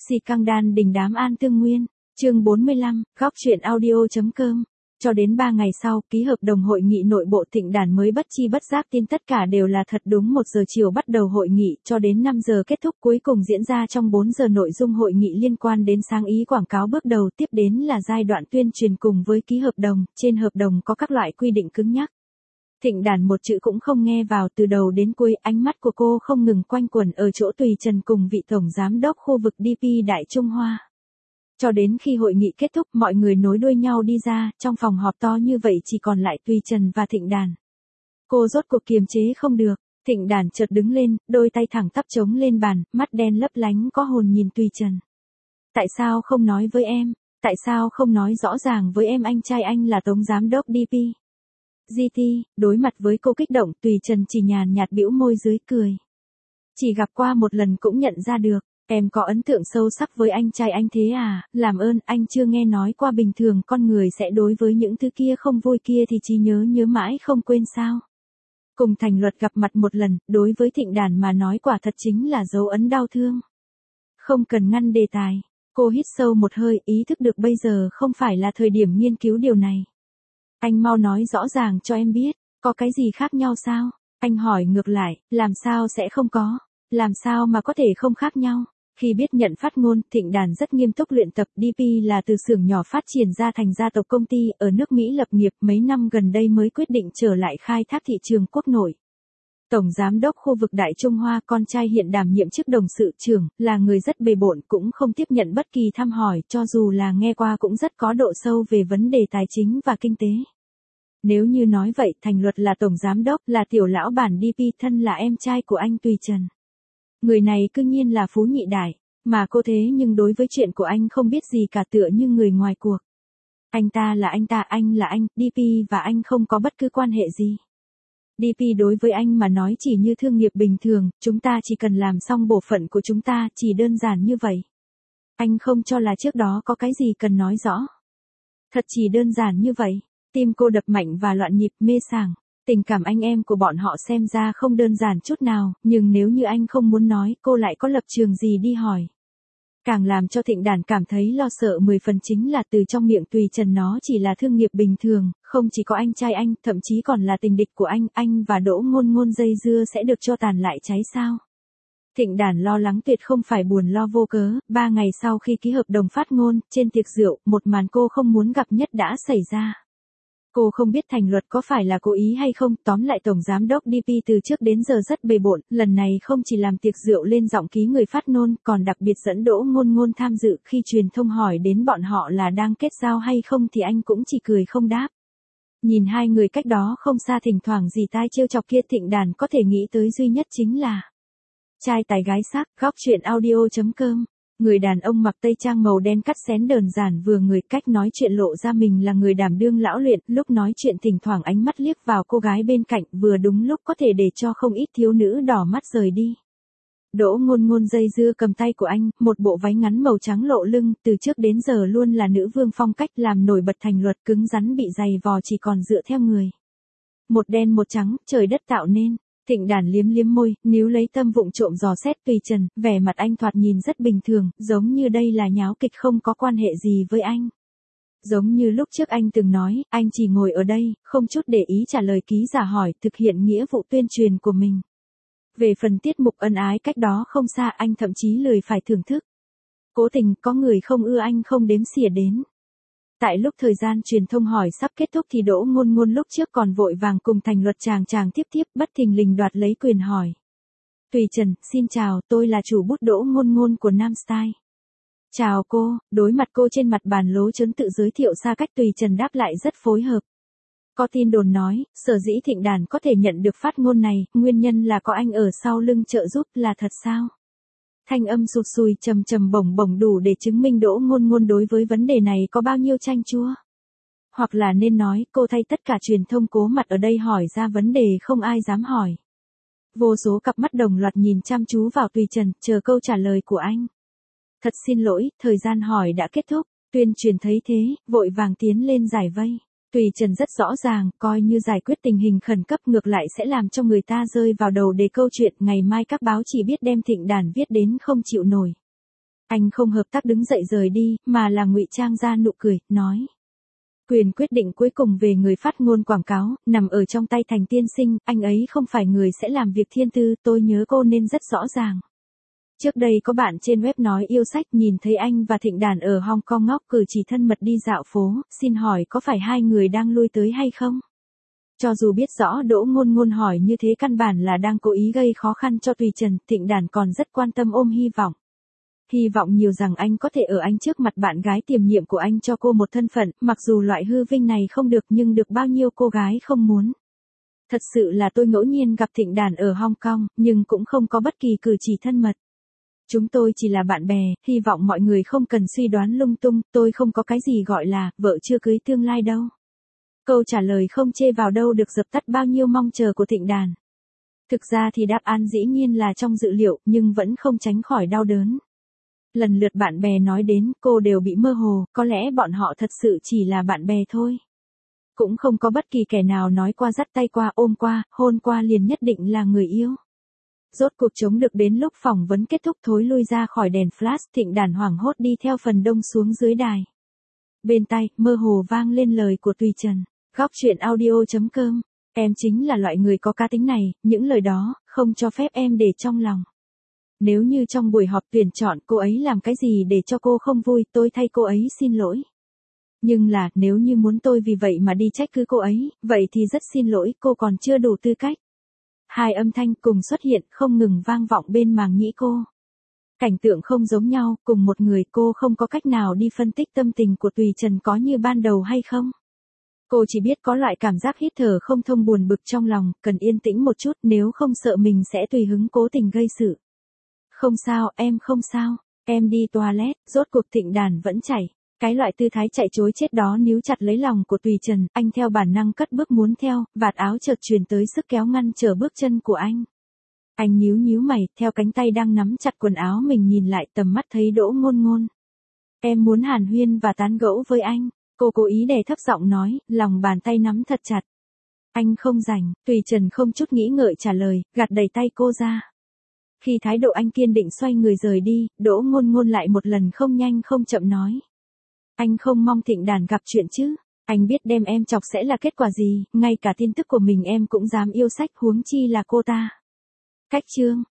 Si căng đan đình đám an tương nguyên, chương 45, góc truyện audio.com. Cho đến 3 ngày sau, ký hợp đồng hội nghị nội bộ Thịnh Đàn mới bất chi bất giác tin tất cả đều là thật. Đúng 1 giờ chiều bắt đầu hội nghị, cho đến 5 giờ kết thúc, cuối cùng diễn ra trong 4 giờ nội dung hội nghị liên quan đến sáng ý quảng cáo bước đầu, tiếp đến là giai đoạn tuyên truyền cùng với ký hợp đồng. Trên hợp đồng có các loại quy định cứng nhắc. Thịnh Đàn một chữ cũng không nghe vào, từ đầu đến cuối ánh mắt của cô không ngừng quanh quẩn ở chỗ Tùy Trần cùng vị tổng giám đốc khu vực DP Đại Trung Hoa. Cho đến khi hội nghị kết thúc, mọi người nối đuôi nhau đi ra, trong phòng họp to như vậy chỉ còn lại Tùy Trần và Thịnh Đàn. Cô rốt cuộc kiềm chế không được, Thịnh Đàn chợt đứng lên, đôi tay thẳng tắp chống lên bàn, mắt đen lấp lánh có hồn nhìn Tùy Trần. Tại sao không nói với em? Tại sao không nói rõ ràng với em anh trai anh là tổng giám đốc DP? GT, đối mặt với cô kích động, Tùy Trần chỉ nhàn nhạt bĩu môi dưới cười. Chỉ gặp qua một lần cũng nhận ra được, em có ấn tượng sâu sắc với anh trai anh thế à, làm ơn, anh chưa nghe nói qua bình thường con người sẽ đối với những thứ kia không vui kia thì chỉ nhớ mãi không quên sao. Cùng Thành Luật gặp mặt một lần, đối với Thịnh Đàn mà nói quả thật chính là dấu ấn đau thương. Không cần ngăn đề tài, cô hít sâu một hơi, ý thức được bây giờ không phải là thời điểm nghiên cứu điều này. Anh mau nói rõ ràng cho em biết, có cái gì khác nhau sao? Anh hỏi ngược lại, làm sao sẽ không có? Làm sao mà có thể không khác nhau? Khi biết nhận phát ngôn, Thịnh Đàn rất nghiêm túc luyện tập. DP là từ xưởng nhỏ phát triển ra thành gia tộc công ty ở nước Mỹ lập nghiệp, mấy năm gần đây mới quyết định trở lại khai thác thị trường quốc nội. Tổng giám đốc khu vực Đại Trung Hoa, con trai hiện đảm nhiệm chức đồng sự trưởng, là người rất bề bộn, cũng không tiếp nhận bất kỳ thăm hỏi, cho dù là nghe qua cũng rất có độ sâu về vấn đề tài chính và kinh tế. Nếu như nói vậy, Thành Luật là tổng giám đốc, là tiểu lão bản DP, thân là em trai của anh Tùy Trần. Người này cương nhiên là phú nhị đại, mà cô thế nhưng đối với chuyện của anh không biết gì cả, tựa như người ngoài cuộc. Anh ta là anh ta, anh là anh, DP và anh không có bất cứ quan hệ gì. DP đối với anh mà nói chỉ như thương nghiệp bình thường, chúng ta chỉ cần làm xong bổn phận của chúng ta, chỉ đơn giản như vậy. Anh không cho là trước đó có cái gì cần nói rõ. Thật chỉ đơn giản như vậy. Tim cô đập mạnh và loạn nhịp, mê sảng. Tình cảm anh em của bọn họ xem ra không đơn giản chút nào, nhưng nếu như anh không muốn nói, cô lại có lập trường gì đi hỏi. Càng làm cho Thịnh Đàn cảm thấy lo sợ 10 phần chính là từ trong miệng Tùy Trần nó chỉ là thương nghiệp bình thường, không chỉ có anh trai anh, thậm chí còn là tình địch của anh và Đỗ Ngôn Ngôn dây dưa sẽ được cho tàn lại cháy sao. Thịnh Đàn lo lắng tuyệt không phải buồn lo vô cớ. 3 ngày sau khi ký hợp đồng phát ngôn, trên tiệc rượu, một màn cô không muốn gặp nhất đã xảy ra. Cô không biết Thành Luật có phải là cố ý hay không, tóm lại tổng giám đốc DP từ trước đến giờ rất bề bộn, lần này không chỉ làm tiệc rượu lên giọng ký người phát ngôn, còn đặc biệt dẫn Đỗ Ngôn Ngôn tham dự. Khi truyền thông hỏi đến bọn họ là đang kết giao hay không thì anh cũng chỉ cười không đáp. Nhìn hai người cách đó không xa thỉnh thoảng dì tai trêu chọc kia, Thịnh Đàn có thể nghĩ tới duy nhất chính là trai tài gái sắc. Góc truyện audio.com. Người đàn ông mặc tây trang màu đen cắt xén đơn giản vừa người, cách nói chuyện lộ ra mình là người đảm đương lão luyện, lúc nói chuyện thỉnh thoảng ánh mắt liếc vào cô gái bên cạnh, vừa đúng lúc có thể để cho không ít thiếu nữ đỏ mắt rời đi. Đỗ Ngôn Ngôn dây dưa cầm tay của anh, một bộ váy ngắn màu trắng lộ lưng, từ trước đến giờ luôn là nữ vương phong cách, làm nổi bật Thành Luật cứng rắn bị giày vò chỉ còn dựa theo người. Một đen một trắng, trời đất tạo nên. Thịnh Đàn liếm môi, níu lấy tâm vụng trộm dò xét Tùy Trần, vẻ mặt anh thoạt nhìn rất bình thường, giống như đây là nháo kịch không có quan hệ gì với anh. Giống như lúc trước anh từng nói, anh chỉ ngồi ở đây, không chút để ý trả lời ký giả hỏi, thực hiện nghĩa vụ tuyên truyền của mình. Về phần tiết mục ân ái cách đó không xa, anh thậm chí lười phải thưởng thức. Cố tình có người không ưa anh không đếm xỉa đến. Tại lúc thời gian truyền thông hỏi sắp kết thúc thì Đỗ Ngôn Ngôn lúc trước còn vội vàng cùng Thành Luật chàng tiếp, bất thình lình đoạt lấy quyền hỏi. Tùy Trần, xin chào, tôi là chủ bút Đỗ Ngôn Ngôn của Nam Style. Chào cô, đối mặt cô trên mặt bàn lố chớn tự giới thiệu xa cách, Tùy Trần đáp lại rất phối hợp. Có tin đồn nói, sở dĩ Thịnh Đàn có thể nhận được phát ngôn này, nguyên nhân là có anh ở sau lưng trợ giúp, là thật sao? Thanh âm sụt sùi trầm bổng đủ để chứng minh Đỗ Ngôn Ngôn đối với vấn đề này có bao nhiêu chanh chua. Hoặc là nên nói, cô thay tất cả truyền thông cố mặt ở đây hỏi ra vấn đề không ai dám hỏi. Vô số cặp mắt đồng loạt nhìn chăm chú vào Tùy Trần, chờ câu trả lời của anh. Thật xin lỗi, thời gian hỏi đã kết thúc. Tuyên truyền thấy thế, vội vàng tiến lên giải vây. Tùy Trần rất rõ ràng, coi như giải quyết tình hình khẩn cấp ngược lại sẽ làm cho người ta rơi vào đầu để câu chuyện ngày mai các báo chỉ biết đem Thịnh Đàn viết đến không chịu nổi. Anh không hợp tác đứng dậy rời đi, mà là ngụy trang ra nụ cười, nói. Quyền quyết định cuối cùng về người phát ngôn quảng cáo, nằm ở trong tay Thành tiên sinh, anh ấy không phải người sẽ làm việc thiên tư, tôi nhớ cô nên rất rõ ràng. Trước đây có bạn trên web nói yêu sách nhìn thấy anh và Thịnh Đàn ở Hong Kong ngóc cử chỉ thân mật đi dạo phố, xin hỏi có phải hai người đang lui tới hay không? Cho dù biết rõ Đỗ Ngôn Ngôn hỏi như thế căn bản là đang cố ý gây khó khăn cho Tùy Trần, Thịnh Đàn còn rất quan tâm ôm hy vọng. Hy vọng nhiều rằng anh có thể ở anh trước mặt bạn gái tiềm nhiệm của anh cho cô một thân phận, mặc dù loại hư vinh này không được nhưng được bao nhiêu cô gái không muốn. Thật sự là tôi ngẫu nhiên gặp Thịnh Đàn ở Hong Kong, nhưng cũng không có bất kỳ cử chỉ thân mật. Chúng tôi chỉ là bạn bè, hy vọng mọi người không cần suy đoán lung tung, tôi không có cái gì gọi là vợ chưa cưới tương lai đâu. Câu trả lời không chê vào đâu được dập tắt bao nhiêu mong chờ của Thịnh Đàn. Thực ra thì đáp án dĩ nhiên là trong dự liệu, nhưng vẫn không tránh khỏi đau đớn. Lần lượt bạn bè nói đến, cô đều bị mơ hồ, có lẽ bọn họ thật sự chỉ là bạn bè thôi. Cũng không có bất kỳ kẻ nào nói qua dắt tay qua ôm qua, hôn qua liền nhất định là người yêu. Rốt cuộc chống được đến lúc phỏng vấn kết thúc thối lui ra khỏi đèn flash, Thịnh Đàn hoảng hốt đi theo phần đông xuống dưới đài. Bên tai, mơ hồ vang lên lời của Tùy Trần. Góc truyện audio.com. Em chính là loại người có cá tính này, những lời đó, không cho phép em để trong lòng. Nếu như trong buổi họp tuyển chọn cô ấy làm cái gì để cho cô không vui, tôi thay cô ấy xin lỗi. Nhưng là, nếu như muốn tôi vì vậy mà đi trách cứ cô ấy, vậy thì rất xin lỗi, cô còn chưa đủ tư cách. Hai âm thanh cùng xuất hiện, không ngừng vang vọng bên màng nhĩ cô. Cảnh tượng không giống nhau, cùng một người cô không có cách nào đi phân tích tâm tình của Tùy Trần có như ban đầu hay không. Cô chỉ biết có loại cảm giác hít thở không thông buồn bực trong lòng, cần yên tĩnh một chút nếu không sợ mình sẽ tùy hứng cố tình gây sự. Không sao, em không sao, em đi toilet, rốt cuộc Thịnh Đàn vẫn chảy. Cái loại tư thái chạy trối chết đó níu chặt lấy lòng của Tùy Trần, anh theo bản năng cất bước muốn theo, vạt áo chợt truyền tới sức kéo ngăn trở bước chân của anh. Anh nhíu nhíu mày, theo cánh tay đang nắm chặt quần áo mình nhìn lại tầm mắt thấy Đỗ Ngôn Ngôn. Em muốn hàn huyên và tán gẫu với anh, cô cố ý đè thấp giọng nói, lòng bàn tay nắm thật chặt. Anh không rảnh, Tùy Trần không chút nghĩ ngợi trả lời, gạt đẩy tay cô ra. Khi thái độ anh kiên định xoay người rời đi, Đỗ Ngôn Ngôn lại một lần không nhanh không chậm nói. Anh không mong Thịnh Đàn gặp chuyện chứ, anh biết đem em chọc sẽ là kết quả gì, ngay cả tin tức của mình em cũng dám yêu sách huống chi là cô ta. Cách chương.